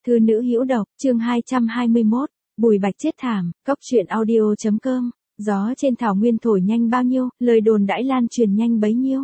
Thư nữ hữu độc, chương 221, Bùi Bạch chết thảm, cóc truyện audio.com, gió trên thảo nguyên thổi nhanh bao nhiêu, lời đồn đãi lan truyền nhanh bấy nhiêu.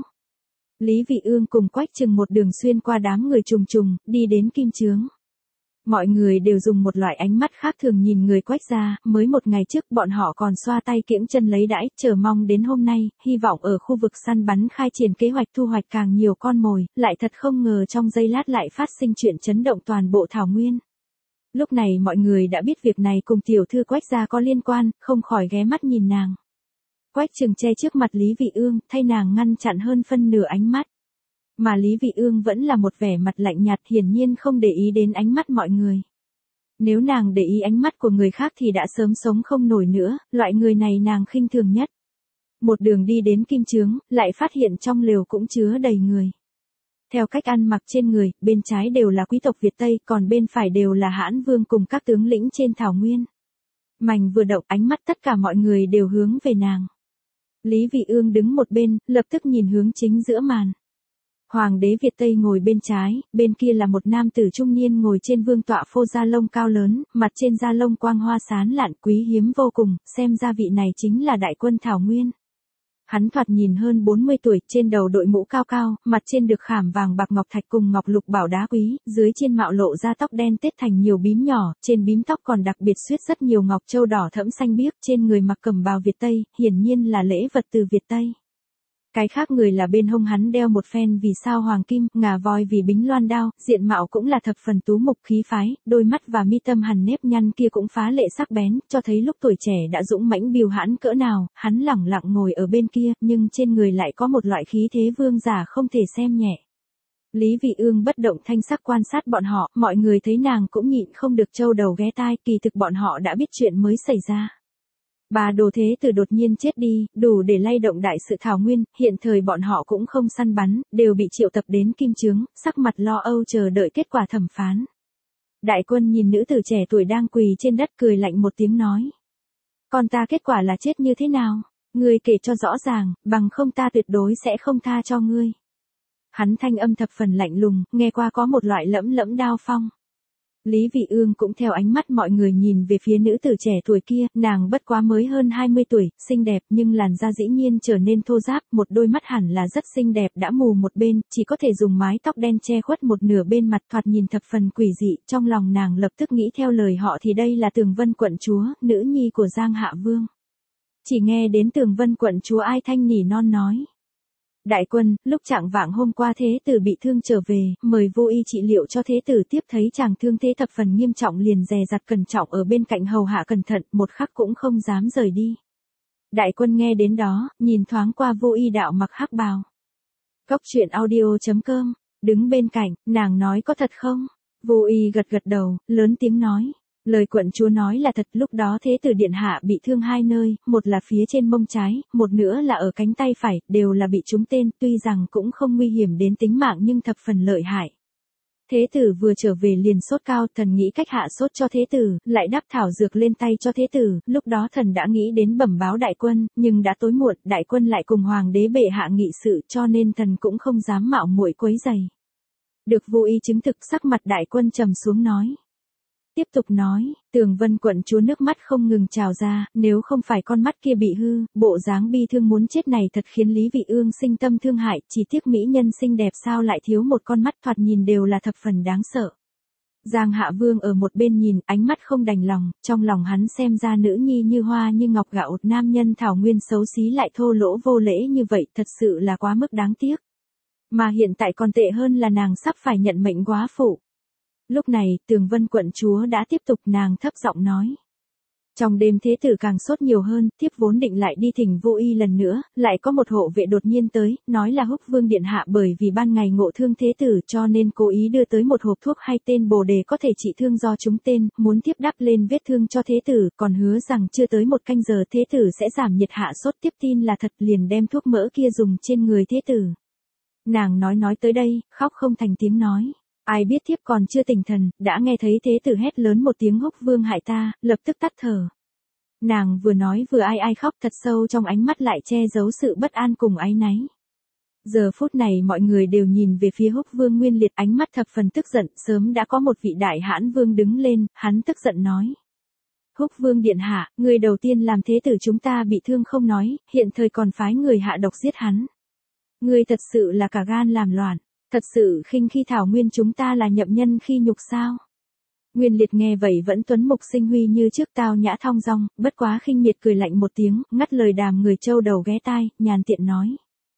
Lý Vị Ương cùng Quách Trừng một đường xuyên qua đám người trùng trùng, đi đến Kim Chướng. Mọi người đều dùng một loại ánh mắt khác thường nhìn người Quách gia, mới một ngày trước bọn họ còn xoa tay kiễng chân lấy đãi, chờ mong đến hôm nay, hy vọng ở khu vực săn bắn khai triển kế hoạch thu hoạch càng nhiều con mồi, lại thật không ngờ trong giây lát lại phát sinh chuyện chấn động toàn bộ thảo nguyên. Lúc này mọi người đã biết việc này cùng tiểu thư Quách gia có liên quan, không khỏi ghé mắt nhìn nàng. Quách Trừng che trước mặt Lý Vị Ương, thay nàng ngăn chặn hơn phân nửa ánh mắt. Mà Lý Vị Ương vẫn là một vẻ mặt lạnh nhạt, hiển nhiên không để ý đến ánh mắt mọi người. Nếu nàng để ý ánh mắt của người khác thì đã sớm sống không nổi nữa, loại người này nàng khinh thường nhất. Một đường đi đến Kim Chướng, lại phát hiện trong lều cũng chứa đầy người. Theo cách ăn mặc trên người, bên trái đều là quý tộc Việt Tây, còn bên phải đều là Hãn Vương cùng các tướng lĩnh trên thảo nguyên. Mành vừa động, ánh mắt tất cả mọi người đều hướng về nàng. Lý Vị Ương đứng một bên, lập tức nhìn hướng chính giữa màn. Hoàng đế Việt Tây ngồi bên trái, bên kia là một nam tử trung niên ngồi trên vương tọa phô da lông cao lớn, mặt trên da lông quang hoa sán lạn quý hiếm vô cùng, xem ra vị này chính là đại quân Thảo Nguyên. Hắn thoạt nhìn hơn 40 tuổi, trên đầu đội mũ cao cao, mặt trên được khảm vàng bạc ngọc thạch cùng ngọc lục bảo đá quý, dưới trên mạo lộ ra tóc đen tết thành nhiều bím nhỏ, trên bím tóc còn đặc biệt xuyết rất nhiều ngọc châu đỏ thẫm xanh biếc, trên người mặc cẩm bào Việt Tây, hiển nhiên là lễ vật từ Việt Tây. Cái khác người là bên hông hắn đeo một phen vì sao hoàng kim, ngà voi vì bính loan đao, diện mạo cũng là thập phần tú mục khí phái, đôi mắt và mi tâm hằn nếp nhăn kia cũng phá lệ sắc bén, cho thấy lúc tuổi trẻ đã dũng mãnh bìu hãn cỡ nào, hắn lẳng lặng ngồi ở bên kia, nhưng trên người lại có một loại khí thế vương giả không thể xem nhẹ. Lý Vị Ương bất động thanh sắc quan sát bọn họ, mọi người thấy nàng cũng nhịn không được trâu đầu ghé tai, kỳ thực bọn họ đã biết chuyện mới xảy ra. Bà Đồ Thế Tử đột nhiên chết đi, đủ để lay động đại sự thảo nguyên, hiện thời bọn họ cũng không săn bắn, đều bị triệu tập đến Kim Chướng, sắc mặt lo âu chờ đợi kết quả thẩm phán. Đại quân nhìn nữ tử trẻ tuổi đang quỳ trên đất cười lạnh một tiếng nói. Còn ta kết quả là chết như thế nào? Ngươi kể cho rõ ràng, bằng không ta tuyệt đối sẽ không tha cho ngươi. Hắn thanh âm thập phần lạnh lùng, nghe qua có một loại lẫm lẫm đao phong. Lý Vị Ương cũng theo ánh mắt mọi người nhìn về phía nữ tử trẻ tuổi kia, nàng bất quá mới hơn 20 tuổi, xinh đẹp nhưng làn da dĩ nhiên trở nên thô ráp, một đôi mắt hẳn là rất xinh đẹp đã mù một bên, chỉ có thể dùng mái tóc đen che khuất một nửa bên mặt thoạt nhìn thập phần quỷ dị, trong lòng nàng lập tức nghĩ theo lời họ thì đây là Tường Vân quận chúa, nữ nhi của Giang Hạ Vương. Chỉ nghe đến Tường Vân quận chúa ai thanh nỉ non nói. Đại quân, lúc trạng vạng hôm qua thế tử bị thương trở về, mời vô y trị liệu cho thế tử tiếp thấy chàng thương thế thập phần nghiêm trọng liền dè dặt cẩn trọng ở bên cạnh hầu hạ cẩn thận, một khắc cũng không dám rời đi. Đại quân nghe đến đó, nhìn thoáng qua vô y đạo mặc hắc bào. Cóc truyện audio.com, đứng bên cạnh, nàng nói có thật không? Vô y gật gật đầu, lớn tiếng nói. Lời quận chúa nói là thật, lúc đó thế tử điện hạ bị thương hai nơi, một là phía trên mông trái, một nữa là ở cánh tay phải, đều là bị trúng tên, tuy rằng cũng không nguy hiểm đến tính mạng nhưng thập phần lợi hại. Thế tử vừa trở về liền sốt cao, thần nghĩ cách hạ sốt cho thế tử, lại đắp thảo dược lên tay cho thế tử, lúc đó thần đã nghĩ đến bẩm báo đại quân, nhưng đã tối muộn, đại quân lại cùng hoàng đế bệ hạ nghị sự cho nên thần cũng không dám mạo muội quấy giày. Được vô y chứng thực, sắc mặt đại quân trầm xuống nói. Tiếp tục nói, Tường Vân quận chúa nước mắt không ngừng trào ra, nếu không phải con mắt kia bị hư, bộ dáng bi thương muốn chết này thật khiến Lý Vị Ương sinh tâm thương hại, chỉ tiếc mỹ nhân xinh đẹp sao lại thiếu một con mắt thoạt nhìn đều là thập phần đáng sợ. Giang Hạ Vương ở một bên nhìn, ánh mắt không đành lòng, trong lòng hắn xem ra nữ nhi như hoa như ngọc gạo, nam nhân thảo nguyên xấu xí lại thô lỗ vô lễ như vậy, thật sự là quá mức đáng tiếc. Mà hiện tại còn tệ hơn là nàng sắp phải nhận mệnh góa phụ. Lúc này, Tường Vân quận chúa đã tiếp tục, nàng thấp giọng nói. Trong đêm thế tử càng sốt nhiều hơn, tiếp vốn định lại đi thỉnh vô y lần nữa, lại có một hộ vệ đột nhiên tới, nói là Húc Vương điện hạ bởi vì ban ngày ngộ thương thế tử cho nên cố ý đưa tới một hộp thuốc hay tên bồ đề có thể trị thương do trúng tên, muốn tiếp đắp lên vết thương cho thế tử, còn hứa rằng chưa tới một canh giờ thế tử sẽ giảm nhiệt hạ sốt, tiếp tin là thật, liền đem thuốc mỡ kia dùng trên người thế tử. Nàng nói tới đây, khóc không thành tiếng nói. Ai biết thiếp còn chưa tỉnh thần, đã nghe thấy thế tử hét lớn một tiếng Húc Vương hại ta, lập tức tắt thở. Nàng vừa nói vừa ai khóc thật sâu trong ánh mắt lại che giấu sự bất an cùng áy náy. Giờ phút này mọi người đều nhìn về phía Húc Vương Nguyên Liệt, ánh mắt thập phần tức giận, sớm đã có một vị đại hãn vương đứng lên, hắn tức giận nói. Húc Vương điện hạ, người đầu tiên làm thế tử chúng ta bị thương không nói, hiện thời còn phái người hạ độc giết hắn. Người thật sự là cả gan làm loạn, thật sự khinh khi Thảo Nguyên chúng ta là nhậm nhân khi nhục sao. Nguyên Liệt nghe vậy vẫn tuấn mục sinh huy như trước, tao nhã thong dong, bất quá khinh miệt cười lạnh một tiếng, ngắt lời đàm người châu đầu ghé tai, nhàn tiện nói.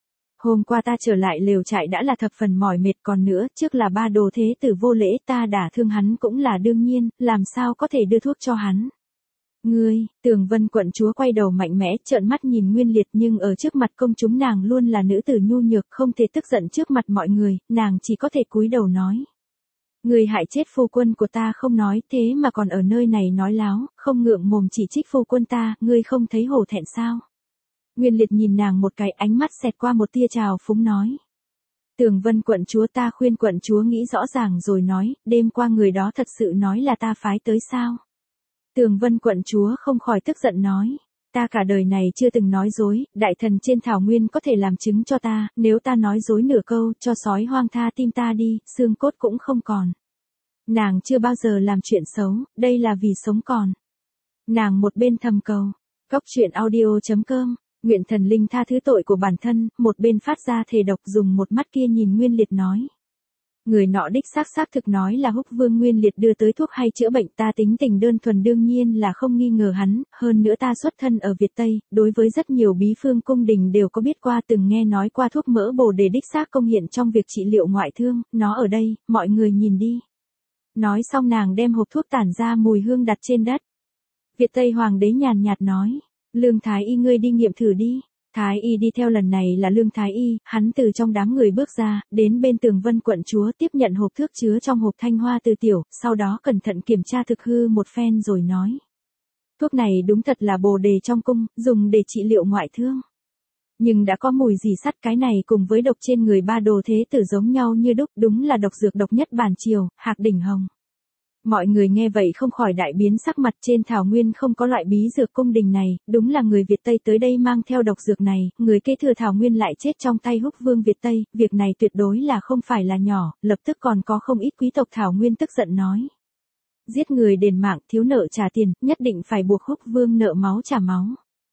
Hôm qua ta trở lại lều trại đã là thập phần mỏi mệt, còn nữa, trước là ba đồ thế tử vô lễ, ta đả thương hắn cũng là đương nhiên, làm sao có thể đưa thuốc cho hắn. Ngươi, Tường Vân quận chúa quay đầu mạnh mẽ, trợn mắt nhìn Nguyên Liệt, nhưng ở trước mặt công chúng nàng luôn là nữ tử nhu nhược, không thể tức giận trước mặt mọi người, nàng chỉ có thể cúi đầu nói. Ngươi hại chết phu quân của ta không nói, thế mà còn ở nơi này nói láo, không ngượng mồm chỉ trích phu quân ta, ngươi không thấy hổ thẹn sao? Nguyên Liệt nhìn nàng một cái, ánh mắt xẹt qua một tia trào phúng nói. Tường Vân quận chúa, ta khuyên quận chúa nghĩ rõ ràng rồi nói, đêm qua người đó thật sự nói là ta phái tới sao? Tường Vân quận chúa không khỏi tức giận nói. Ta cả đời này chưa từng nói dối, đại thần trên thảo nguyên có thể làm chứng cho ta, nếu ta nói dối nửa câu, cho sói hoang tha tim ta đi, xương cốt cũng không còn. Nàng chưa bao giờ làm chuyện xấu, đây là vì sống còn. Nàng một bên thầm cầu. Cóc truyện audio.com, nguyện thần linh tha thứ tội của bản thân, một bên phát ra thề độc, dùng một mắt kia nhìn Nguyên Liệt nói. Người nọ đích xác thực nói là Húc Vương Nguyên Liệt đưa tới thuốc hay chữa bệnh, ta tính tình đơn thuần đương nhiên là không nghi ngờ hắn, hơn nữa ta xuất thân ở Việt Tây, đối với rất nhiều bí phương cung đình đều có biết qua, từng nghe nói qua thuốc mỡ bồ đề đích xác công hiện trong việc trị liệu ngoại thương, nó ở đây, mọi người nhìn đi. Nói xong nàng đem hộp thuốc tản ra mùi hương đặt trên đất. Việt Tây Hoàng đế nhàn nhạt nói, Lương Thái Y ngươi đi nghiệm thử đi. Thái Y đi theo lần này là Lương Thái Y, hắn từ trong đám người bước ra, đến bên Tường Vân quận chúa tiếp nhận hộp thuốc chứa trong hộp thanh hoa từ tiểu, sau đó cẩn thận kiểm tra thực hư một phen rồi nói. Thuốc này đúng thật là bồ đề trong cung, dùng để trị liệu ngoại thương. Nhưng đã có mùi gì sắt, cái này cùng với độc trên người ba đồ thế tử giống nhau như đúc, đúng là độc dược độc nhất bản triều, Hạc Đỉnh Hồng. Mọi người nghe vậy không khỏi đại biến sắc mặt, trên thảo nguyên không có loại bí dược cung đình này, đúng là người Việt Tây tới đây mang theo độc dược này, người kế thừa thảo nguyên lại chết trong tay Húc Vương Việt Tây, việc này tuyệt đối là không phải là nhỏ, lập tức còn có không ít quý tộc thảo nguyên tức giận nói. Giết người đền mạng, thiếu nợ trả tiền, nhất định phải buộc Húc Vương nợ máu trả máu.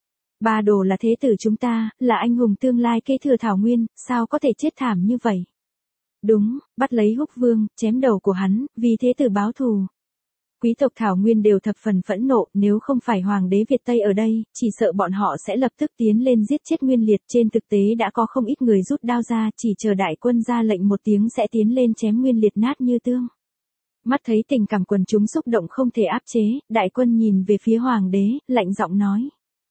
Ba đồ là thế tử chúng ta, là anh hùng tương lai kế thừa thảo nguyên, sao có thể chết thảm như vậy? Đúng, bắt lấy Húc Vương, chém đầu của hắn, vì thế tử báo thù. Quý tộc thảo nguyên đều thập phần phẫn nộ, nếu không phải hoàng đế Việt Tây ở đây, chỉ sợ bọn họ sẽ lập tức tiến lên giết chết Nguyên Liệt. Trên thực tế đã có không ít người rút đao ra, chỉ chờ đại quân ra lệnh một tiếng sẽ tiến lên chém Nguyên Liệt nát như tương. Mắt thấy tình cảm quần chúng xúc động không thể áp chế, đại quân nhìn về phía hoàng đế, lạnh giọng nói.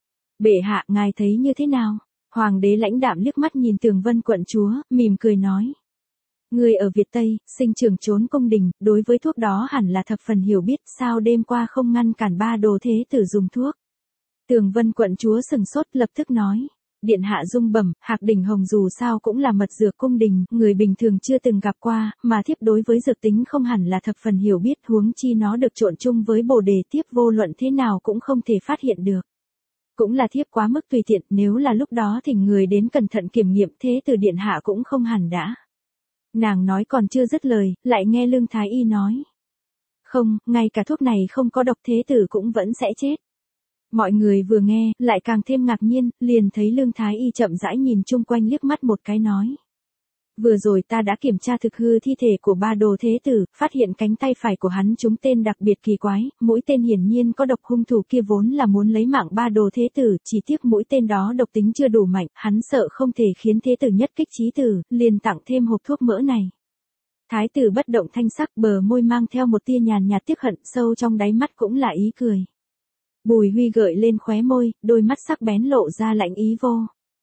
Bệ hạ, ngài thấy như thế nào? Hoàng đế lãnh đạm liếc mắt nhìn Tường Vân quận chúa, mỉm cười nói. Người ở Việt Tây, sinh trưởng trốn cung đình, đối với thuốc đó hẳn là thập phần hiểu biết, sao đêm qua không ngăn cản ba đồ thế tử dùng thuốc. Tường Vân quận chúa sừng sốt lập tức nói. Điện hạ dung bẩm, Hạc Đỉnh Hồng dù sao cũng là mật dược cung đình, người bình thường chưa từng gặp qua, mà thiếp đối với dược tính không hẳn là thập phần hiểu biết, huống chi nó được trộn chung với bồ đề, thiếp vô luận thế nào cũng không thể phát hiện được. Cũng là thiếp quá mức tùy tiện, nếu là lúc đó thỉnh người đến cẩn thận kiểm nghiệm, thế tử điện hạ cũng không hẳn đã. Nàng nói còn chưa dứt lời, lại nghe Lương Thái Y nói. Không, ngay cả thuốc này không có độc, thế tử cũng vẫn sẽ chết. Mọi người vừa nghe, lại càng thêm ngạc nhiên, liền thấy Lương Thái Y chậm rãi nhìn chung quanh liếc mắt một cái nói. Vừa rồi ta đã kiểm tra thực hư thi thể của ba đồ thế tử, phát hiện cánh tay phải của hắn trúng tên đặc biệt kỳ quái, mũi tên hiển nhiên có độc, hung thủ kia vốn là muốn lấy mạng ba đồ thế tử, chỉ tiếc mũi tên đó độc tính chưa đủ mạnh, hắn sợ không thể khiến thế tử nhất kích chí tử, liền tặng thêm hộp thuốc mỡ này. Thái tử bất động thanh sắc, bờ môi mang theo một tia nhàn nhạt tiếc hận, sâu trong đáy mắt cũng là ý cười. Bùi Huy gợi lên khóe môi, đôi mắt sắc bén lộ ra lạnh ý vô.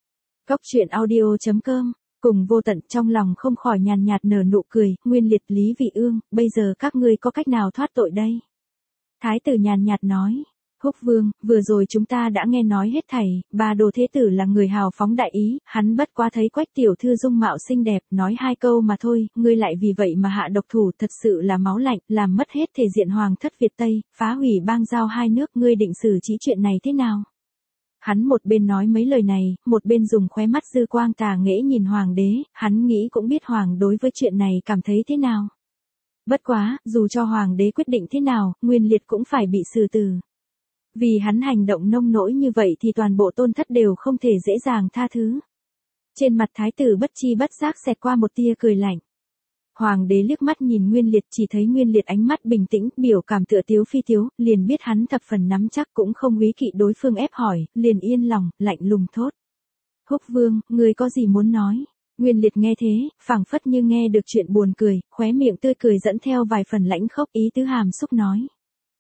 Cóc truyện audio.com, cùng Vô Tận trong lòng không khỏi nhàn nhạt nở nụ cười, Nguyên Liệt, Lý Vị Ương, bây giờ các ngươi có cách nào thoát tội đây? Thái tử nhàn nhạt nói. Húc Vương, vừa rồi chúng ta đã nghe nói hết thảy, ba đồ thế tử là người hào phóng đại ý, hắn bất quá thấy Quách tiểu thư dung mạo xinh đẹp, nói hai câu mà thôi, ngươi lại vì vậy mà hạ độc thủ, thật sự là máu lạnh, làm mất hết thể diện hoàng thất Việt Tây, phá hủy bang giao hai nước, ngươi định xử trí chuyện này thế nào? Hắn một bên nói mấy lời này, một bên dùng khóe mắt dư quang tà nghễ nhìn hoàng đế, hắn nghĩ cũng biết hoàng đối với chuyện này cảm thấy thế nào. Bất quá, dù cho hoàng đế quyết định thế nào, Nguyên Liệt cũng phải bị xử tử. Vì hắn hành động nông nỗi như vậy thì toàn bộ tôn thất đều không thể dễ dàng tha thứ. Trên mặt thái tử bất chi bất giác xẹt qua một tia cười lạnh. Hoàng đế liếc mắt nhìn Nguyên Liệt, chỉ thấy Nguyên Liệt ánh mắt bình tĩnh, biểu cảm tựa tiếu phi tiếu, liền biết hắn thập phần nắm chắc, cũng không úy kỵ đối phương ép hỏi, liền yên lòng, lạnh lùng thốt. Húc Vương, ngươi có gì muốn nói? Nguyên Liệt nghe thế, phảng phất như nghe được chuyện buồn cười, khóe miệng tươi cười dẫn theo vài phần lãnh khốc, ý tứ hàm xúc nói.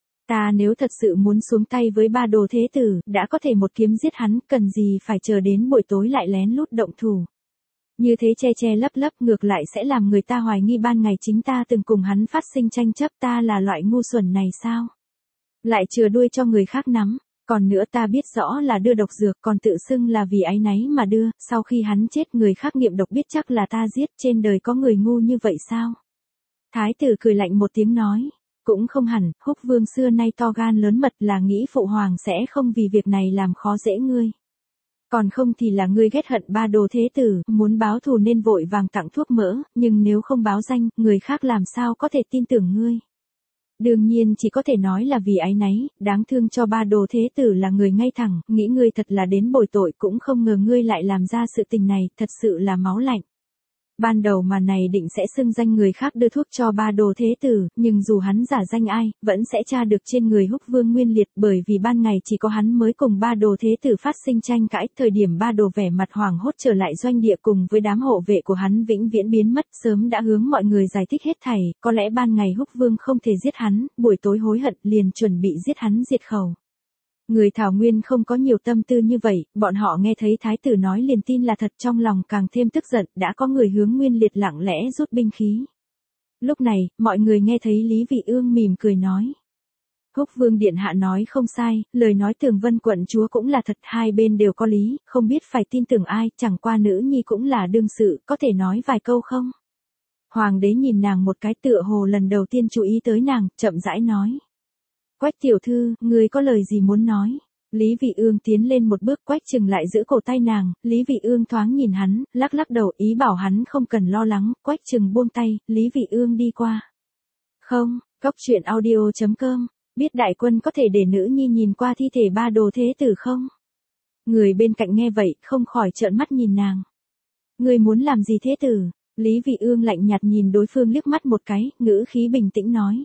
Ta nếu thật sự muốn xuống tay với ba đồ thế tử, đã có thể một kiếm giết hắn, cần gì phải chờ đến buổi tối lại lén lút động thủ. Như thế che che lấp lấp ngược lại sẽ làm người ta hoài nghi ban ngày chính ta từng cùng hắn phát sinh tranh chấp, ta là loại ngu xuẩn này sao? Lại chừa đuôi cho người khác nắm, còn nữa ta biết rõ là đưa độc dược, còn tự xưng là vì áy náy mà đưa, sau khi hắn chết người khác nghiệm độc biết chắc là ta giết, trên đời có người ngu như vậy sao? Thái tử cười lạnh một tiếng nói. Cũng không hẳn, Húc Vương xưa nay to gan lớn mật, là nghĩ phụ hoàng sẽ không vì việc này làm khó dễ ngươi. Còn không thì là ngươi ghét hận ba đồ thế tử, muốn báo thù nên vội vàng tặng thuốc mỡ, nhưng nếu không báo danh, người khác làm sao có thể tin tưởng ngươi. Đương nhiên chỉ có thể nói là vì áy náy, đáng thương cho ba đồ thế tử là người ngay thẳng, nghĩ ngươi thật là đến bồi tội, cũng không ngờ ngươi lại làm ra sự tình này, thật sự là máu lạnh. Ban đầu mà này định sẽ xưng danh người khác đưa thuốc cho ba đồ thế tử, nhưng dù hắn giả danh ai, vẫn sẽ tra được trên người Húc Vương Nguyên Liệt, bởi vì ban ngày chỉ có hắn mới cùng ba đồ thế tử phát sinh tranh cãi, thời điểm ba đồ vẻ mặt hoảng hốt trở lại doanh địa cùng với đám hộ vệ của hắn vĩnh viễn biến mất, sớm đã hướng mọi người giải thích hết thảy, có lẽ ban ngày Húc Vương không thể giết hắn, buổi tối hối hận liền chuẩn bị giết hắn diệt khẩu. Người Thảo Nguyên không có nhiều tâm tư như vậy, bọn họ nghe thấy thái tử nói liền tin là thật, trong lòng càng thêm tức giận, đã có người hướng Nguyên Liệt lặng lẽ rút binh khí. Lúc này, mọi người nghe thấy Lý Vị Ương mỉm cười nói. Húc Vương điện hạ nói không sai, lời nói Tường Vân quận chúa cũng là thật, hai bên đều có lý, không biết phải tin tưởng ai, chẳng qua nữ nhi cũng là đương sự, có thể nói vài câu không? Hoàng đế nhìn nàng một cái, tựa hồ lần đầu tiên chú ý tới nàng, chậm rãi nói. Quách tiểu thư, ngươi có lời gì muốn nói? Lý Vị Ương tiến lên một bước, Quách Trừng lại giữ cổ tay nàng, Lý Vị Ương thoáng nhìn hắn, lắc lắc đầu ý bảo hắn không cần lo lắng, Quách Trừng buông tay, Lý Vị Ương đi qua. Không, coctruyện.audio.com, biết đại quân có thể để nữ nhi nhìn qua thi thể ba đồ thế tử không? Người bên cạnh nghe vậy, không khỏi trợn mắt nhìn nàng. Ngươi muốn làm gì thế tử? Lý Vị Ương lạnh nhạt nhìn đối phương liếc mắt một cái, ngữ khí bình tĩnh nói.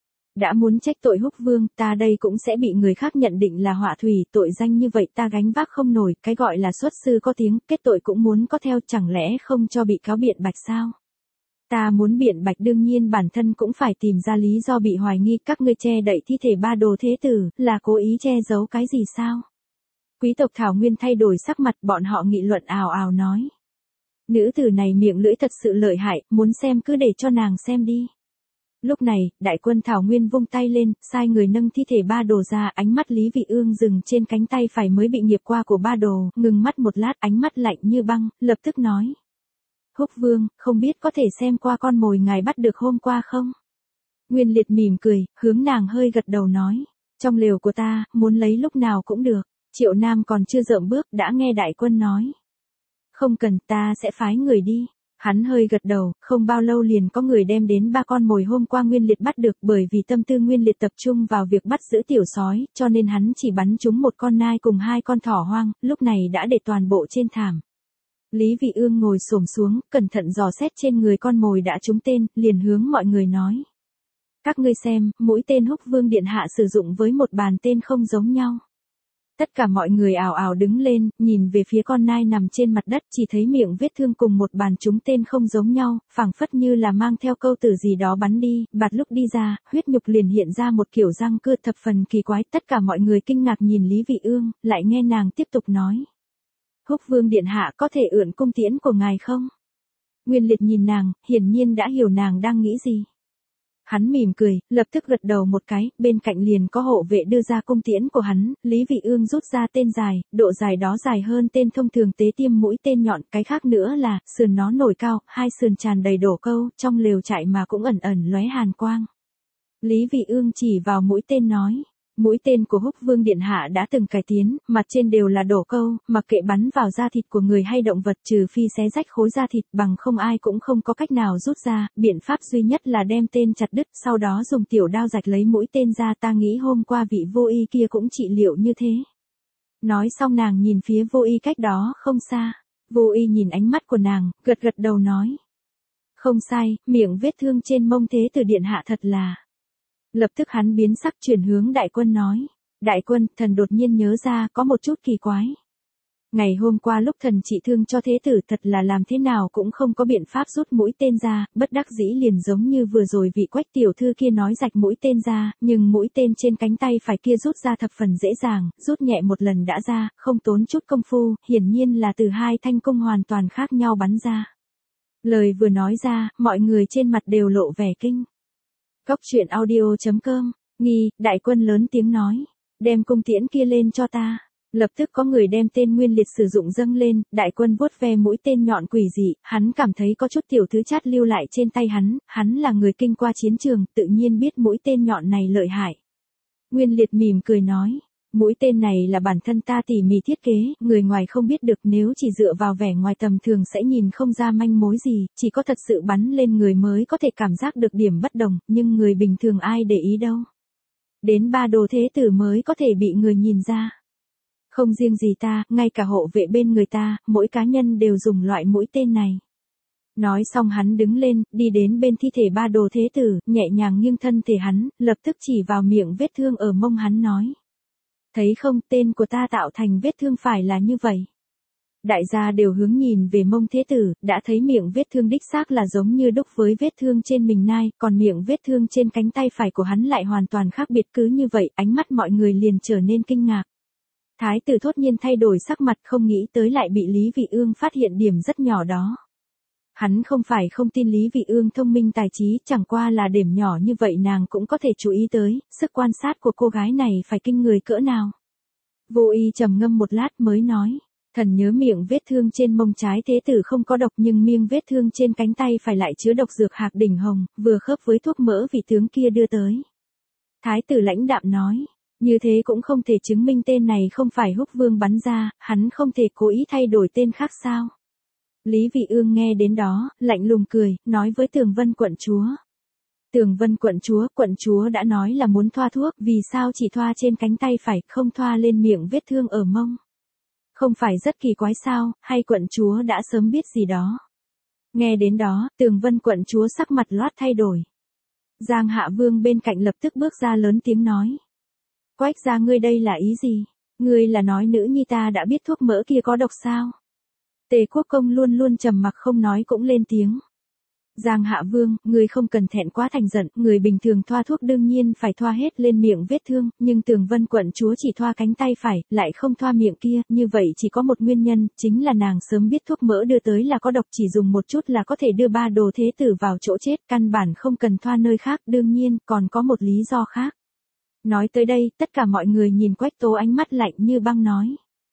Đã muốn trách tội Húc Vương, ta đây cũng sẽ bị người khác nhận định là họa thủy, tội danh như vậy ta gánh vác không nổi, cái gọi là xuất sư có tiếng, kết tội cũng muốn có theo, chẳng lẽ không cho bị cáo biện bạch sao? Ta muốn biện bạch đương nhiên bản thân cũng phải tìm ra lý do bị hoài nghi, các ngươi che đậy thi thể ba đồ thế tử, là cố ý che giấu cái gì sao? Quý tộc Thảo Nguyên thay đổi sắc mặt, bọn họ nghị luận ào ào nói. Nữ tử này miệng lưỡi thật sự lợi hại, muốn xem cứ để cho nàng xem đi. Lúc này, đại quân Thảo Nguyên vung tay lên, sai người nâng thi thể ba đồ ra, ánh mắt Lý Vị Ương dừng trên cánh tay phải mới bị nghiệp qua của ba đồ, ngừng mắt một lát, ánh mắt lạnh như băng, lập tức nói. Húc Vương, không biết có thể xem qua con mồi ngài bắt được hôm qua không? Nguyên Liệt mỉm cười, hướng nàng hơi gật đầu nói. Trong lều của ta, muốn lấy lúc nào cũng được. Triệu Nam còn chưa rợm bước, đã nghe đại quân nói. Không cần, ta sẽ phái người đi. Hắn hơi gật đầu, không bao lâu liền có người đem đến ba con mồi hôm qua Nguyên Liệt bắt được, bởi vì tâm tư Nguyên Liệt tập trung vào việc bắt giữ tiểu sói, cho nên hắn chỉ bắn trúng một con nai cùng hai con thỏ hoang, lúc này đã để toàn bộ trên thảm. Lý Vị Ương ngồi xổm xuống, cẩn thận dò xét trên người con mồi đã trúng tên, liền hướng mọi người nói. Các ngươi xem, mũi tên Húc Vương điện hạ sử dụng với một bàn tên không giống nhau. Tất cả mọi người ào ào đứng lên, nhìn về phía con nai nằm trên mặt đất, chỉ thấy miệng vết thương cùng một bàn trúng tên không giống nhau, phảng phất như là mang theo câu tử gì đó bắn đi, bạt lúc đi ra, huyết nhục liền hiện ra một kiểu răng cưa thập phần kỳ quái, tất cả mọi người kinh ngạc nhìn Lý Vị Ương, lại nghe nàng tiếp tục nói. Húc Vương điện hạ có thể ượn cung tiễn của ngài không? Nguyên Liệt nhìn nàng, hiển nhiên đã hiểu nàng đang nghĩ gì. Hắn mỉm cười, lập tức gật đầu một cái, bên cạnh liền có hộ vệ đưa ra cung tiễn của hắn, Lý Vị Ương rút ra tên dài, độ dài đó dài hơn tên thông thường tế tiêm mũi tên nhọn, cái khác nữa là, sườn nó nổi cao, hai sườn tràn đầy đổ câu, trong lều trại mà cũng ẩn ẩn lóe hàn quang. Lý Vị Ương chỉ vào mũi tên nói, Mũi tên của Húc Vương Điện Hạ đã từng cải tiến, mặt trên đều là đổ câu, mặc kệ bắn vào da thịt của người hay động vật trừ phi xé rách khối da thịt bằng không ai cũng không có cách nào rút ra, biện pháp duy nhất là đem tên chặt đứt, sau đó dùng tiểu đao rạch lấy mũi tên ra. Ta nghĩ hôm qua vị vô y kia cũng trị liệu như thế. Nói xong nàng nhìn phía vô y cách đó không xa. Vô y nhìn ánh mắt của nàng, gật gật đầu nói. Không sai, miệng vết thương trên mông thế tử điện hạ thật là. Lập tức hắn biến sắc chuyển hướng đại quân nói. Đại quân, thần đột nhiên nhớ ra có một chút kỳ quái. Ngày hôm qua lúc thần trị thương cho thế tử thật là làm thế nào cũng không có biện pháp rút mũi tên ra, bất đắc dĩ liền giống như vừa rồi vị Quách tiểu thư kia nói rạch mũi tên ra, nhưng mũi tên trên cánh tay phải kia rút ra thập phần dễ dàng, rút nhẹ một lần đã ra, không tốn chút công phu, hiển nhiên là từ hai thanh cung hoàn toàn khác nhau bắn ra. Lời vừa nói ra, mọi người trên mặt đều lộ vẻ kinh. Cốc truyện audio.com, Nghi, đại quân lớn tiếng nói, đem cung tiễn kia lên cho ta. Lập tức có người đem tên Nguyên Liệt sử dụng dâng lên, đại quân vuốt ve mũi tên nhọn quỷ dị, hắn cảm thấy có chút tiểu thứ chát lưu lại trên tay hắn là người kinh qua chiến trường, tự nhiên biết mũi tên nhọn này lợi hại. Nguyên Liệt mỉm cười nói, mũi tên này là bản thân ta tỉ mỉ thiết kế, người ngoài không biết được, nếu chỉ dựa vào vẻ ngoài tầm thường sẽ nhìn không ra manh mối gì, chỉ có thật sự bắn lên người mới có thể cảm giác được điểm bất đồng, nhưng người bình thường ai để ý đâu. Đến ba đồ thế tử mới có thể bị người nhìn ra. Không riêng gì ta, ngay cả hộ vệ bên người ta, mỗi cá nhân đều dùng loại mũi tên này. Nói xong hắn đứng lên, đi đến bên thi thể ba đồ thế tử, nhẹ nhàng nghiêng thân thể hắn, lập tức chỉ vào miệng vết thương ở mông hắn nói. Thấy không, tên của ta tạo thành vết thương phải là như vậy. Đại gia đều hướng nhìn về mông thế tử, đã thấy miệng vết thương đích xác là giống như đúc với vết thương trên mình nai, còn miệng vết thương trên cánh tay phải của hắn lại hoàn toàn khác biệt. Cứ như vậy, ánh mắt mọi người liền trở nên kinh ngạc. Thái tử thốt nhiên thay đổi sắc mặt, không nghĩ tới lại bị Lý Vị Ương phát hiện điểm rất nhỏ đó. Hắn không phải không tin Lý Vị Ương thông minh tài trí, chẳng qua là điểm nhỏ như vậy nàng cũng có thể chú ý tới, sức quan sát của cô gái này phải kinh người cỡ nào. Vô Y trầm ngâm một lát mới nói, thần nhớ miệng vết thương trên mông trái thế tử không có độc nhưng miệng vết thương trên cánh tay phải lại chứa độc dược Hạc Đỉnh Hồng, vừa khớp với thuốc mỡ vị tướng kia đưa tới. Thái tử lãnh đạm nói. Như thế cũng không thể chứng minh tên này không phải Húc Vương bắn ra, hắn không thể cố ý thay đổi tên khác sao. Lý Vị Ương nghe đến đó, lạnh lùng cười, nói với Tường Vân quận chúa. Tường Vân quận chúa đã nói là muốn thoa thuốc, vì sao chỉ thoa trên cánh tay phải, không thoa lên miệng vết thương ở mông. Không phải rất kỳ quái sao, hay quận chúa đã sớm biết gì đó. Nghe đến đó, Tường Vân quận chúa sắc mặt loát thay đổi. Giang Hạ Vương bên cạnh lập tức bước ra lớn tiếng nói. Quách gia ngươi đây là ý gì? Ngươi là nói nữ nhi ta đã biết thuốc mỡ kia có độc sao? Tề Quốc Công luôn luôn trầm mặc không nói cũng lên tiếng. Giang Hạ Vương, ngươi không cần thẹn quá thành giận, người bình thường thoa thuốc đương nhiên phải thoa hết lên miệng vết thương, nhưng Tường Vân quận chúa chỉ thoa cánh tay phải, lại không thoa miệng kia, như vậy chỉ có một nguyên nhân, chính là nàng sớm biết thuốc mỡ đưa tới là có độc, chỉ dùng một chút là có thể đưa ba đồ thế tử vào chỗ chết, căn bản không cần thoa nơi khác, đương nhiên còn có một lý do khác. Nói tới đây, tất cả mọi người nhìn Quách Tố ánh mắt lạnh như băng nói.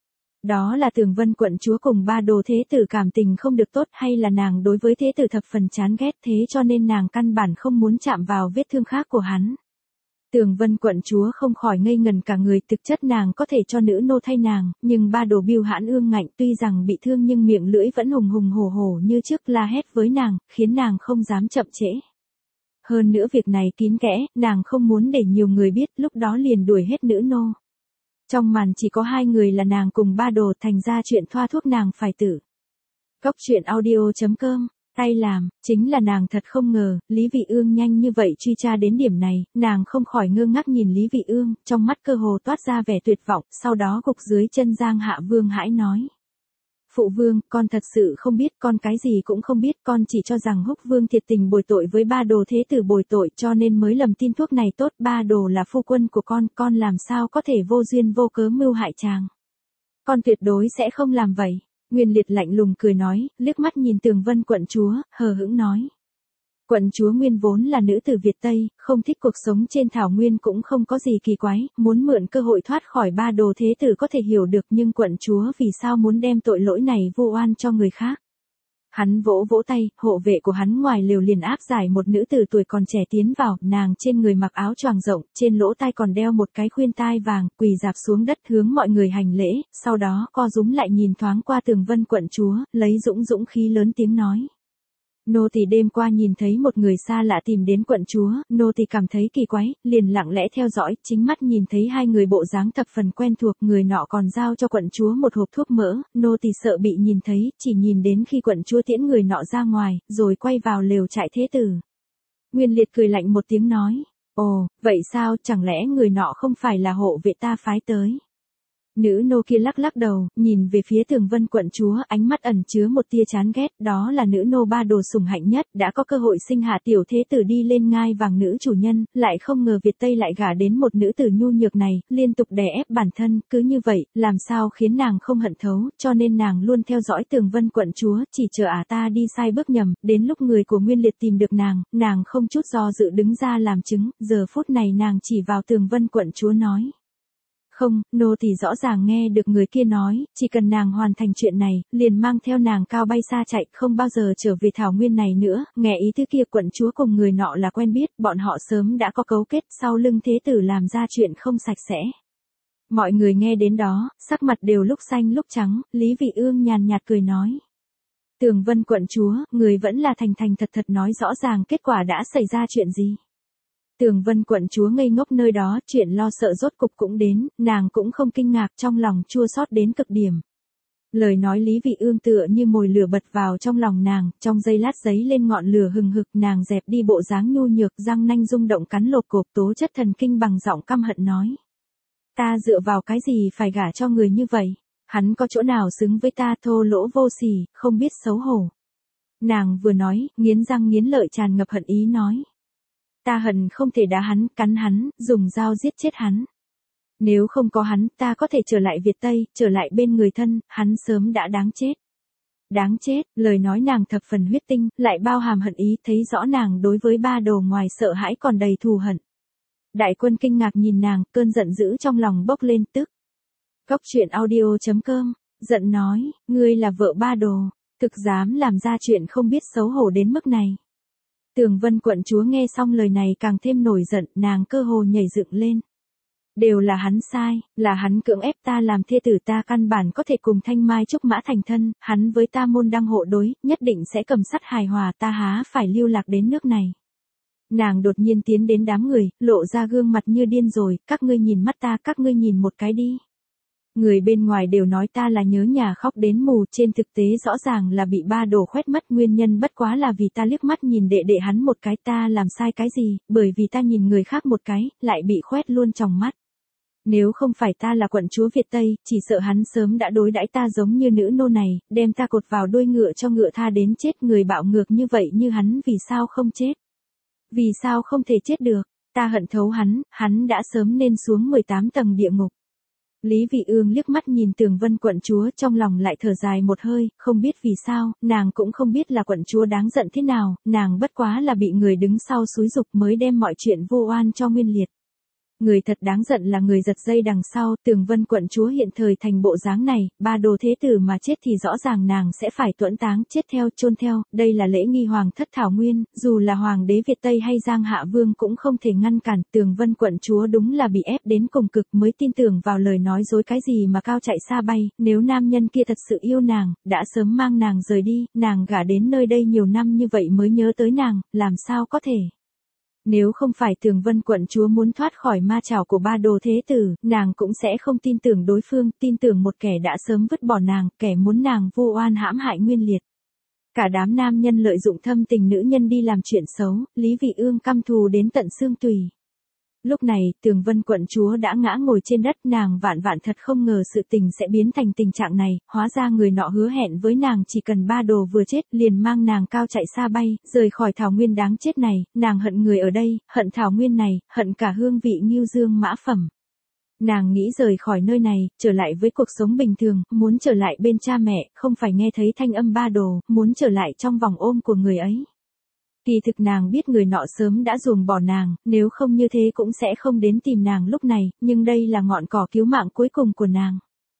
Đó là Tường Vân quận chúa cùng ba đồ thế tử cảm tình không được tốt, hay là nàng đối với thế tử thập phần chán ghét, thế cho nên nàng căn bản không muốn chạm vào vết thương khác của hắn. Tường Vân quận chúa không khỏi ngây ngần cả người, thực chất nàng có thể cho nữ nô thay nàng, nhưng ba đồ Bưu Hãn ương ngạnh tuy rằng bị thương nhưng miệng lưỡi vẫn hùng hùng hổ hổ như trước la hét với nàng, khiến nàng không dám chậm trễ. Hơn nữa việc này kín kẽ, nàng không muốn để nhiều người biết, lúc đó liền đuổi hết nữ nô. Trong màn chỉ có hai người là nàng cùng ba đồ, thành ra chuyện thoa thuốc nàng phải tử. Cốc truyện audio.com, tay làm, chính là nàng thật không ngờ, Lý Vị Ương nhanh như vậy truy tra đến điểm này, nàng không khỏi ngơ ngác nhìn Lý Vị Ương, trong mắt cơ hồ toát ra vẻ tuyệt vọng, sau đó gục dưới chân Giang Hạ Vương hãi nói. Phụ vương, con thật sự không biết, con cái gì cũng không biết, con chỉ cho rằng Húc Vương thiệt tình bồi tội với ba đồ thế tử bồi tội cho nên mới lầm tin thuốc này tốt, ba đồ là phu quân của con làm sao có thể vô duyên vô cớ mưu hại chàng. Con tuyệt đối sẽ không làm vậy. Nguyên Liệt lạnh lùng cười nói, liếc mắt nhìn Tường Vân quận chúa, hờ hững nói. Quận chúa Nguyên vốn là nữ tử Việt Tây, không thích cuộc sống trên thảo nguyên cũng không có gì kỳ quái, muốn mượn cơ hội thoát khỏi ba đồ thế tử có thể hiểu được, nhưng quận chúa vì sao muốn đem tội lỗi này vu oan cho người khác. Hắn vỗ vỗ tay, hộ vệ của hắn ngoài lều liền áp giải một nữ tử tuổi còn trẻ tiến vào, nàng trên người mặc áo choàng rộng, trên lỗ tai còn đeo một cái khuyên tai vàng, quỳ rạp xuống đất hướng mọi người hành lễ, sau đó co rúm lại nhìn thoáng qua Tường Vân quận chúa, lấy dũng khí lớn tiếng nói. Nô tỳ đêm qua nhìn thấy một người xa lạ tìm đến quận chúa, nô tỳ cảm thấy kỳ quái, liền lặng lẽ theo dõi, chính mắt nhìn thấy hai người bộ dáng thập phần quen thuộc, người nọ còn giao cho quận chúa một hộp thuốc mỡ, nô tỳ sợ bị nhìn thấy, chỉ nhìn đến khi quận chúa tiễn người nọ ra ngoài, rồi quay vào lều trại thế tử. Nguyên Liệt cười lạnh một tiếng nói, ồ, vậy sao, chẳng lẽ người nọ không phải là hộ vệ ta phái tới? Nữ nô kia lắc lắc đầu, nhìn về phía Tường Vân quận chúa, ánh mắt ẩn chứa một tia chán ghét, đó là nữ nô ba đồ sủng hạnh nhất, đã có cơ hội sinh hạ tiểu thế tử đi lên ngai vàng nữ chủ nhân, lại không ngờ Việt Tây lại gả đến một nữ tử nhu nhược này, liên tục đè ép bản thân, cứ như vậy, làm sao khiến nàng không hận thấu, cho nên nàng luôn theo dõi Tường Vân quận chúa, chỉ chờ ta đi sai bước nhầm, đến lúc người của Nguyên Liệt tìm được nàng không chút do dự đứng ra làm chứng, giờ phút này nàng chỉ vào Tường Vân quận chúa nói. Không, nô tỳ rõ ràng nghe được người kia nói, chỉ cần nàng hoàn thành chuyện này, liền mang theo nàng cao bay xa chạy, không bao giờ trở về thảo nguyên này nữa, nghe ý thứ kia quận chúa cùng người nọ là quen biết, bọn họ sớm đã có cấu kết sau lưng thế tử làm ra chuyện không sạch sẽ. Mọi người nghe đến đó, sắc mặt đều lúc xanh lúc trắng, Lý Vị Ương nhàn nhạt cười nói. Tường Vân quận chúa, người vẫn là thành thật nói rõ ràng kết quả đã xảy ra chuyện gì. Tường Vân quận chúa ngây ngốc nơi đó, chuyện lo sợ rốt cục cũng đến, nàng cũng không kinh ngạc, trong lòng chua xót đến cực điểm. Lời nói Lý Vị Ương tựa như mồi lửa bật vào trong lòng nàng, trong giây lát giấy lên ngọn lửa hừng hực, nàng dẹp đi bộ dáng nhu nhược, răng nanh rung động cắn lột cộp, tố chất thần kinh bằng giọng căm hận nói. Ta dựa vào cái gì phải gả cho người như vậy? Hắn có chỗ nào xứng với ta, thô lỗ vô sỉ, không biết xấu hổ. Nàng vừa nói, nghiến răng nghiến lợi tràn ngập hận ý nói. Ta hận không thể đá hắn, cắn hắn, dùng dao giết chết hắn. Nếu không có hắn, ta có thể trở lại Việt Tây, trở lại bên người thân, hắn sớm đã đáng chết. Đáng chết, lời nói nàng thập phần huyết tinh, lại bao hàm hận ý, thấy rõ nàng đối với ba đồ ngoài sợ hãi còn đầy thù hận. Đại quân kinh ngạc nhìn nàng, cơn giận dữ trong lòng bốc lên tức. Cóc truyện audio.com, giận nói, ngươi là vợ ba đồ, thực dám làm ra chuyện không biết xấu hổ đến mức này. Tường Vân quận chúa nghe xong lời này càng thêm nổi giận, nàng cơ hồ nhảy dựng lên. Đều là hắn sai, là hắn cưỡng ép ta làm thê tử, ta căn bản có thể cùng Thanh Mai Trúc Mã thành thân, hắn với ta môn đăng hộ đối, nhất định sẽ cầm sắt hài hòa, ta há phải lưu lạc đến nước này. Nàng đột nhiên tiến đến đám người, lộ ra gương mặt như điên rồi, các ngươi nhìn mắt ta, các ngươi nhìn một cái đi. Người bên ngoài đều nói ta là nhớ nhà khóc đến mù, trên thực tế rõ ràng là bị ba đồ khoét mất, nguyên nhân bất quá là vì ta liếc mắt nhìn đệ đệ hắn một cái, ta làm sai cái gì, bởi vì ta nhìn người khác một cái, lại bị khoét luôn tròng mắt. Nếu không phải ta là quận chúa Việt Tây, chỉ sợ hắn sớm đã đối đãi ta giống như nữ nô này, đem ta cột vào đuôi ngựa cho ngựa tha đến chết, người bạo ngược như vậy như hắn vì sao không chết? Vì sao không thể chết được? Ta hận thấu hắn đã sớm nên xuống 18 tầng địa ngục. Lý Vị Ương liếc mắt nhìn Tường Vân quận chúa, trong lòng lại thở dài một hơi, không biết vì sao, nàng cũng không biết là quận chúa đáng giận thế nào, nàng bất quá là bị người đứng sau xúi giục mới đem mọi chuyện vô oan cho Nguyên Liệt. Người thật đáng giận là người giật dây đằng sau, Tường Vân quận chúa hiện thời thành bộ dáng này, ba đồ thế tử mà chết thì rõ ràng nàng sẽ phải tuẫn táng, chết theo, chôn theo, đây là lễ nghi hoàng thất thảo nguyên, dù là hoàng đế Việt Tây hay Giang Hạ Vương cũng không thể ngăn cản, Tường Vân quận chúa đúng là bị ép đến cùng cực mới tin tưởng vào lời nói dối cái gì mà cao chạy xa bay, nếu nam nhân kia thật sự yêu nàng, đã sớm mang nàng rời đi, nàng gả đến nơi đây nhiều năm như vậy mới nhớ tới nàng, làm sao có thể. Nếu không phải Tường Vân quận chúa muốn thoát khỏi ma chảo của ba đồ thế tử, nàng cũng sẽ không tin tưởng đối phương, tin tưởng một kẻ đã sớm vứt bỏ nàng, kẻ muốn nàng vu oan hãm hại Nguyên Liệt. Cả đám nam nhân lợi dụng thâm tình nữ nhân đi làm chuyện xấu, Lý Vị Ương căm thù đến tận xương tùy. Lúc này, Tường Vân quận chúa đã ngã ngồi trên đất, nàng vạn thật không ngờ sự tình sẽ biến thành tình trạng này, hóa ra người nọ hứa hẹn với nàng chỉ cần ba đồ vừa chết, liền mang nàng cao chạy xa bay, rời khỏi thảo nguyên đáng chết này, nàng hận người ở đây, hận thảo nguyên này, hận cả hương vị ngưu dương mã phẩm. Nàng nghĩ rời khỏi nơi này, trở lại với cuộc sống bình thường, muốn trở lại bên cha mẹ, không phải nghe thấy thanh âm ba đồ, muốn trở lại trong vòng ôm của người ấy. Kỳ thực nàng biết người nọ sớm đã ruồng bỏ nàng, nếu không như thế cũng sẽ không đến tìm nàng lúc này, nhưng đây là ngọn cỏ cứu mạng cuối cùng của nàng.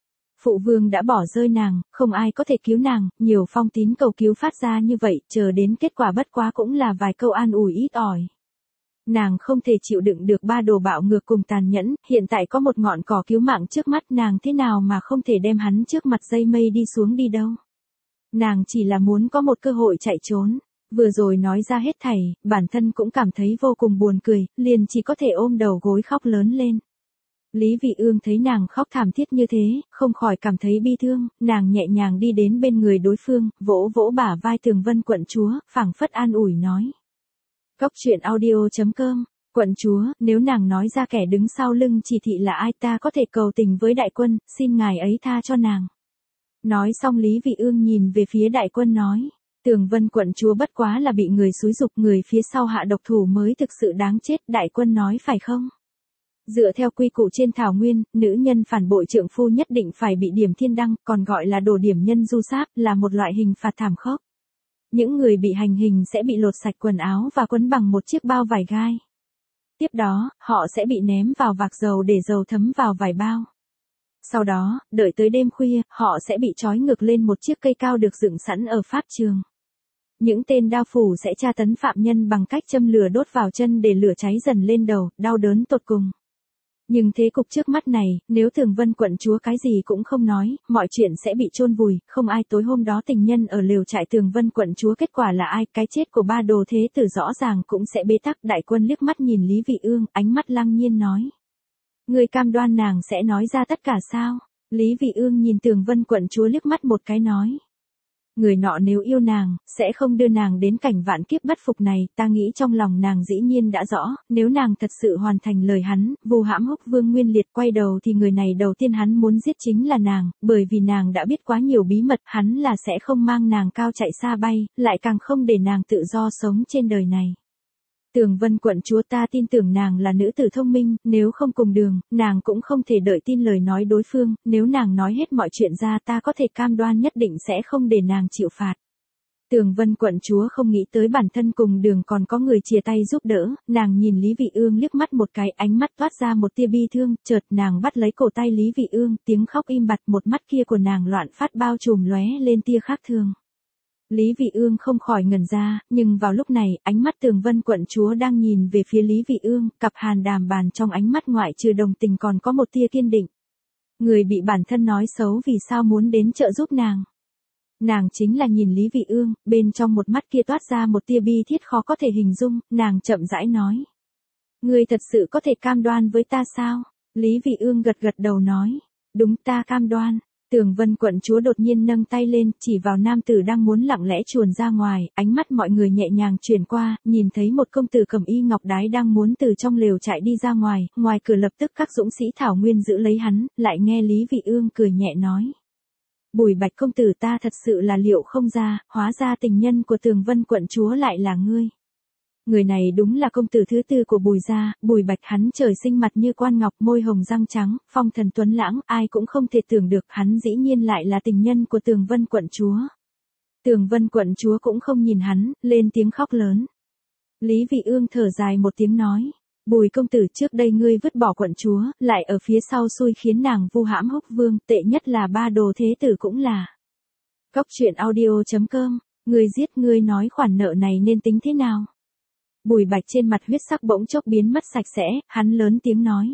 Phụ vương đã bỏ rơi nàng, không ai có thể cứu nàng, nhiều phong tín cầu cứu phát ra như vậy, chờ đến kết quả bất quá cũng là vài câu an ủi ít ỏi. Nàng không thể chịu đựng được ba đồ bạo ngược cùng tàn nhẫn, hiện tại có một ngọn cỏ cứu mạng trước mắt nàng thế nào mà không thể đem hắn trước mặt dây mây đi xuống đi đâu. Nàng chỉ là muốn có một cơ hội chạy trốn. Vừa rồi nói ra hết thảy, bản thân cũng cảm thấy vô cùng buồn cười, liền chỉ có thể ôm đầu gối khóc lớn lên. Lý Vị Ương thấy nàng khóc thảm thiết như thế, không khỏi cảm thấy bi thương, nàng nhẹ nhàng đi đến bên người đối phương, vỗ vỗ bả vai Tường Vân quận chúa, phảng phất an ủi nói. Cốc truyện audio.com, quận chúa, nếu nàng nói ra kẻ đứng sau lưng chỉ thị là ai ta có thể cầu tình với đại quân, xin ngài ấy tha cho nàng. Nói xong Lý Vị Ương nhìn về phía đại quân nói. Tường Vân quận chúa bất quá là bị người xúi giục, người phía sau hạ độc thủ mới thực sự đáng chết, đại quân nói phải không? Dựa theo quy củ trên thảo nguyên, nữ nhân phản bội trượng phu nhất định phải bị điểm thiên đăng, còn gọi là đổ điểm nhân du sáp, là một loại hình phạt thảm khốc. Những người bị hành hình sẽ bị lột sạch quần áo và quấn bằng một chiếc bao vải gai. Tiếp đó, họ sẽ bị ném vào vạc dầu để dầu thấm vào vải bao. Sau đó, đợi tới đêm khuya, họ sẽ bị trói ngược lên một chiếc cây cao được dựng sẵn ở pháp trường. Những tên đao phủ sẽ tra tấn phạm nhân bằng cách châm lửa đốt vào chân để lửa cháy dần lên đầu, đau đớn tột cùng. Nhưng thế cục trước mắt này, nếu Tường Vân quận chúa cái gì cũng không nói, mọi chuyện sẽ bị chôn vùi, không ai tối hôm đó tình nhân ở lều trại Tường Vân quận chúa kết quả là ai, cái chết của ba đồ thế tử rõ ràng cũng sẽ bế tắc. Đại quân liếc mắt nhìn Lý Vị Ương, ánh mắt lăng nhiên nói. Người cam đoan nàng sẽ nói ra tất cả sao? Lý Vị Ương nhìn Tường Vân quận chúa liếc mắt một cái nói. Người nọ nếu yêu nàng, sẽ không đưa nàng đến cảnh vạn kiếp bất phục này, ta nghĩ trong lòng nàng dĩ nhiên đã rõ, nếu nàng thật sự hoàn thành lời hắn, vu hãm Húc Vương Nguyên Liệt quay đầu thì người này đầu tiên hắn muốn giết chính là nàng, bởi vì nàng đã biết quá nhiều bí mật, hắn là sẽ không mang nàng cao chạy xa bay, lại càng không để nàng tự do sống trên đời này. Tường Vân quận chúa ta tin tưởng nàng là nữ tử thông minh, nếu không cùng đường, nàng cũng không thể đợi tin lời nói đối phương, nếu nàng nói hết mọi chuyện ra ta có thể cam đoan nhất định sẽ không để nàng chịu phạt. Tường Vân quận chúa không nghĩ tới bản thân cùng đường còn có người chia tay giúp đỡ, nàng nhìn Lý Vị Ương liếc mắt một cái, ánh mắt toát ra một tia bi thương, chợt nàng bắt lấy cổ tay Lý Vị Ương, tiếng khóc im bặt, một mắt kia của nàng loạn phát bao trùm lóe lên tia khác thường. Lý Vị Ương không khỏi ngẩn ra, nhưng vào lúc này, ánh mắt Tường Vân quận chúa đang nhìn về phía Lý Vị Ương, cặp hàn đàm bàn trong ánh mắt ngoại trừ đồng tình còn có một tia kiên định. Người bị bản thân nói xấu vì sao muốn đến trợ giúp nàng. Nàng chính là nhìn Lý Vị Ương, bên trong một mắt kia toát ra một tia bi thiết khó có thể hình dung, nàng chậm rãi nói. Người thật sự có thể cam đoan với ta sao? Lý Vị Ương gật gật đầu nói. Đúng ta cam đoan. Tường Vân quận chúa đột nhiên nâng tay lên, chỉ vào nam tử đang muốn lặng lẽ chuồn ra ngoài, ánh mắt mọi người nhẹ nhàng chuyển qua, nhìn thấy một công tử cẩm y ngọc đái đang muốn từ trong lều chạy đi ra ngoài, ngoài cửa lập tức các dũng sĩ thảo nguyên giữ lấy hắn, lại nghe Lý Vị Ương cười nhẹ nói. Bùi Bạch công tử ta thật sự là liệu không ra, hóa ra tình nhân của Tường Vân quận chúa lại là ngươi. Người này đúng là công tử thứ tư của Bùi gia, Bùi Bạch hắn trời sinh mặt như quan ngọc, môi hồng răng trắng, phong thần tuấn lãng, ai cũng không thể tưởng được hắn dĩ nhiên lại là tình nhân của Tường Vân quận chúa. Tường Vân quận chúa cũng không nhìn hắn, lên tiếng khóc lớn. Lý Vị Ương thở dài một tiếng nói, Bùi công tử trước đây ngươi vứt bỏ quận chúa, lại ở phía sau xui khiến nàng vu hãm Húc Vương, tệ nhất là ba đồ thế tử cũng là. Cốc truyện audio.com, ngươi giết ngươi nói khoản nợ này nên tính thế nào? Bùi Bạch trên mặt huyết sắc bỗng chốc biến mất sạch sẽ, hắn lớn tiếng nói.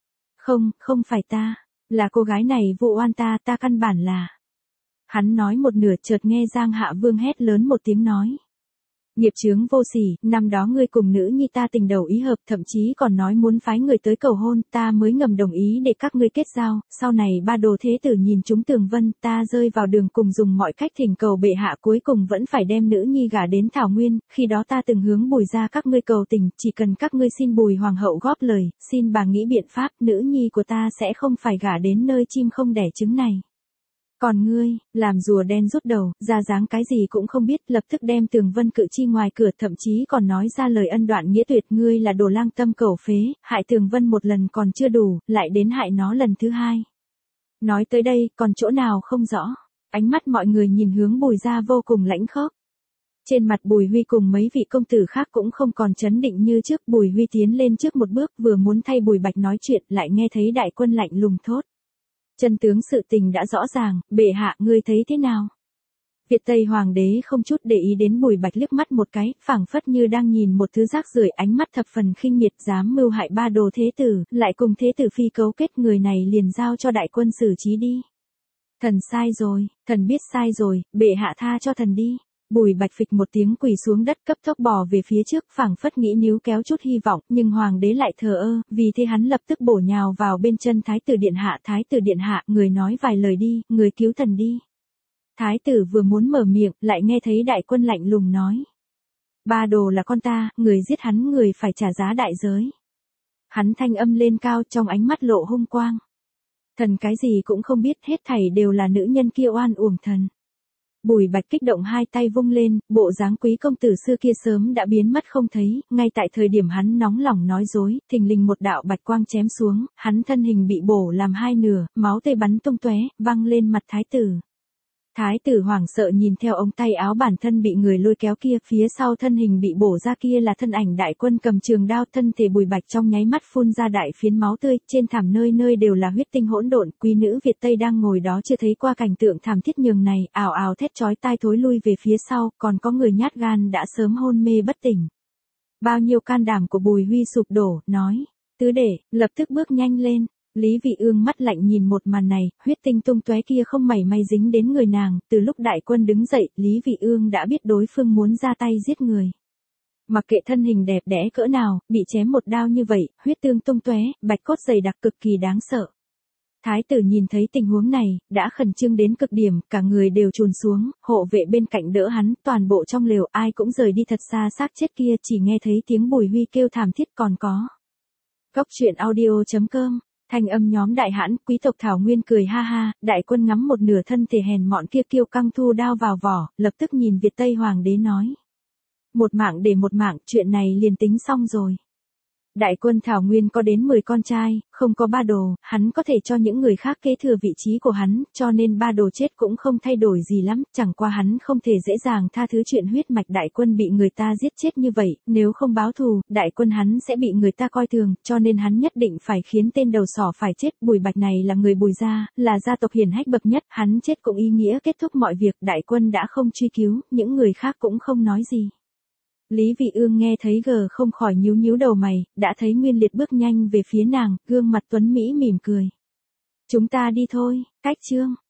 Không phải ta, là cô gái này vu oan ta căn bản là. Hắn nói một nửa chợt nghe Giang Hạ Vương hét lớn một tiếng nói. Nghiệp chướng vô sỉ, năm đó ngươi cùng nữ nhi ta tình đầu ý hợp, thậm chí còn nói muốn phái người tới cầu hôn, ta mới ngầm đồng ý để các ngươi kết giao, sau này ba đồ thế tử nhìn chúng Tường Vân, ta rơi vào đường cùng dùng mọi cách thỉnh cầu bệ hạ cuối cùng vẫn phải đem nữ nhi gả đến Thảo Nguyên, khi đó ta từng hướng Bùi ra các ngươi cầu tình, chỉ cần các ngươi xin Bùi hoàng hậu góp lời, xin bà nghĩ biện pháp, nữ nhi của ta sẽ không phải gả đến nơi chim không đẻ trứng này. Còn ngươi, làm rùa đen rút đầu, ra dáng cái gì cũng không biết, lập tức đem Tường Vân cự chi ngoài cửa, thậm chí còn nói ra lời ân đoạn nghĩa tuyệt, ngươi là đồ lang tâm cẩu phế, hại Tường Vân một lần còn chưa đủ, lại đến hại nó lần thứ hai. Nói tới đây, còn chỗ nào không rõ, ánh mắt mọi người nhìn hướng Bùi ra vô cùng lãnh khốc. Trên mặt Bùi Huy cùng mấy vị công tử khác cũng không còn chấn định như trước, Bùi Huy tiến lên trước một bước vừa muốn thay Bùi Bạch nói chuyện, lại nghe thấy đại quân lạnh lùng thốt. Chân tướng sự tình đã rõ ràng, bệ hạ ngươi thấy thế nào? Việt Tây Hoàng đế không chút để ý đến Bùi Bạch liếc mắt một cái, phảng phất như đang nhìn một thứ rác rưởi, ánh mắt thập phần khinh miệt, dám mưu hại ba đồ thế tử, lại cùng thế tử phi cấu kết, người này liền giao cho đại quân xử trí đi. Thần sai rồi, thần biết sai rồi, bệ hạ tha cho thần đi. Bùi Bạch phịch một tiếng quỳ xuống đất, cấp tốc bò về phía trước, phảng phất nghĩ níu kéo chút hy vọng, nhưng hoàng đế lại thờ ơ, vì thế hắn lập tức bổ nhào vào bên chân thái tử điện hạ. Thái tử điện hạ, người nói vài lời đi, người cứu thần đi. Thái tử vừa muốn mở miệng, lại nghe thấy đại quân lạnh lùng nói. Ba đồ là con ta, người giết hắn người phải trả giá đại giới. Hắn thanh âm lên cao, trong ánh mắt lộ hung quang. Thần cái gì cũng không biết, hết thảy đều là nữ nhân kia oan uổng thần. Bùi Bạch kích động hai tay vung lên, bộ dáng quý công tử xưa kia sớm đã biến mất không thấy, ngay tại thời điểm hắn nóng lòng nói dối, thình lình một đạo bạch quang chém xuống, hắn thân hình bị bổ làm hai nửa, máu tươi bắn tung tóe, văng lên mặt thái tử. Thái tử hoảng sợ nhìn theo ống tay áo bản thân bị người lôi kéo kia, phía sau thân hình bị bổ ra kia là thân ảnh đại quân cầm trường đao, thân thể Bùi Bạch trong nháy mắt phun ra đại phiến máu tươi, trên thảm nơi nơi đều là huyết tinh hỗn độn, quý nữ Việt Tây đang ngồi đó chưa thấy qua cảnh tượng thảm thiết nhường này, ào ào thét chói tai thối lui về phía sau, còn có người nhát gan đã sớm hôn mê bất tỉnh. Bao nhiêu can đảm của Bùi Huy sụp đổ, nói, tứ đệ, lập tức bước nhanh lên. Lý Vị Ương mắt lạnh nhìn một màn này, huyết tinh tung tóe kia không mảy may dính đến người nàng, từ lúc đại quân đứng dậy, Lý Vị Ương đã biết đối phương muốn ra tay giết người. Mặc kệ thân hình đẹp đẽ cỡ nào, bị chém một đao như vậy, huyết tương tung tóe, bạch cốt dày đặc cực kỳ đáng sợ. Thái tử nhìn thấy tình huống này, đã khẩn trương đến cực điểm, cả người đều chùn xuống, hộ vệ bên cạnh đỡ hắn, toàn bộ trong lều ai cũng rời đi thật xa xác chết kia, chỉ nghe thấy tiếng Bùi Huy kêu thảm thiết còn có. Góc truyện audio.com Thanh âm nhóm đại hãn, quý tộc Thảo Nguyên cười ha ha, đại quân ngắm một nửa thân thể hèn mọn kia kiêu căng thu đao vào vỏ, lập tức nhìn Việt Tây Hoàng đế nói. Một mạng để một mạng, chuyện này liền tính xong rồi. Đại quân Thảo Nguyên có đến 10 con trai, không có ba đồ, hắn có thể cho những người khác kế thừa vị trí của hắn, cho nên ba đồ chết cũng không thay đổi gì lắm, chẳng qua hắn không thể dễ dàng tha thứ chuyện huyết mạch đại quân bị người ta giết chết như vậy, nếu không báo thù, đại quân hắn sẽ bị người ta coi thường, cho nên hắn nhất định phải khiến tên đầu sỏ phải chết. Bùi Bạch này là người Bùi gia, là gia tộc hiển hách bậc nhất, hắn chết cũng ý nghĩa kết thúc mọi việc, đại quân đã không truy cứu, những người khác cũng không nói gì. Lý Vị Ương nghe thấy không khỏi nhíu nhíu đầu mày, đã thấy Nguyên Liệt bước nhanh về phía nàng, gương mặt tuấn mỹ mỉm cười. Chúng ta đi thôi, cách chương.